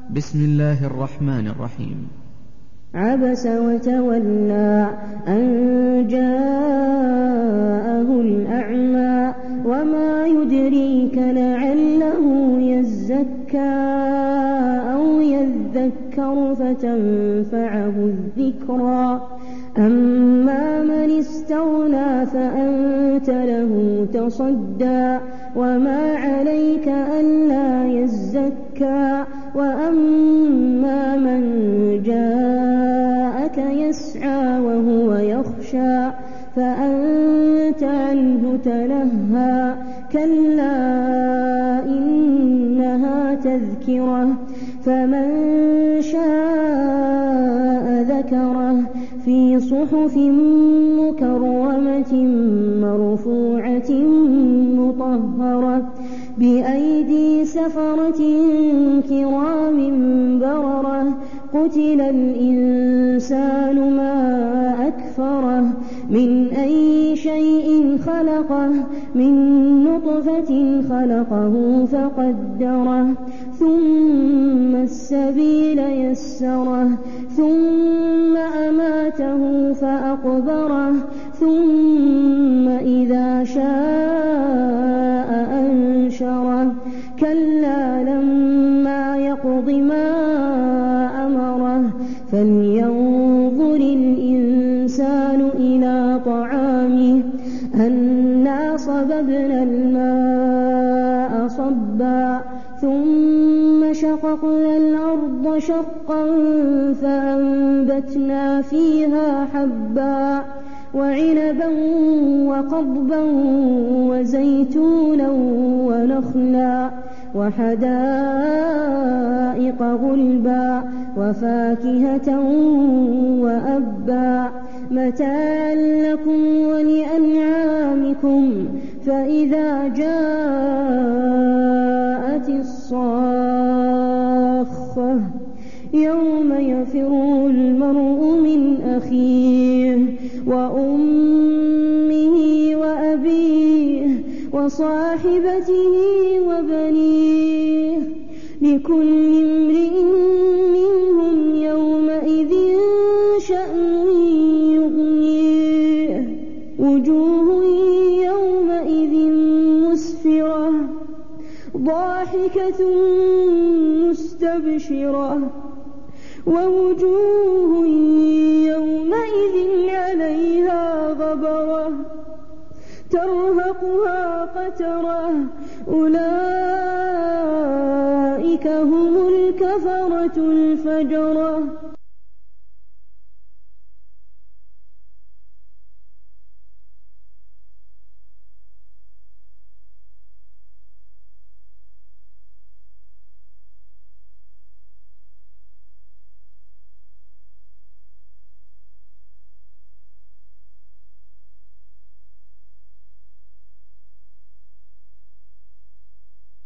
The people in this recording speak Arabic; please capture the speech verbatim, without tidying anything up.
بسم الله الرحمن الرحيم. عبس وتولى أن جاءه الأعمى وما يدريك لعله يزكى أو يذكر فتنفعه الذكرى أما من استغنى فأنت له تصدى وما عليك ألا يزكى وأما من جاءك يسعى وهو يخشى فأنت عنه تلهى كلا إنها تذكرة فمن شاء ذكره في صحف مكرمة مرفوعة مطهرة بأيدي سفرة كرام بررة قتل الإنسان ما أكفره من أي شيء خلقه من نطفة خلقه فقدره ثم السبيل يسره ثم أماته فأقبره ثم إذا شاء أنشره كلا لما يقض ما أمره فلينظر الإنسان إلى طعامه أنا صببنا الماء صبا ثم شققنا الأرض شقا فأنبتنا فيها حبا وعنبا وقضبا وزيتونا ونخلا وحدائق غلبا وفاكهة وأبا متاعا لكم ولأنعامكم فإذا جاءت الصاخة يوم يفر المرء من أخيه وأمه وأبيه وصاحبته وبنيه لكل امرئ منهم يومئذ شأن يغنيه وجوه يومئذ مسفرة ضاحكة مستبشرة ووجوه يومئذ عليها غبرة ترهقها قترة أولئك هم الكفرة الفجرة.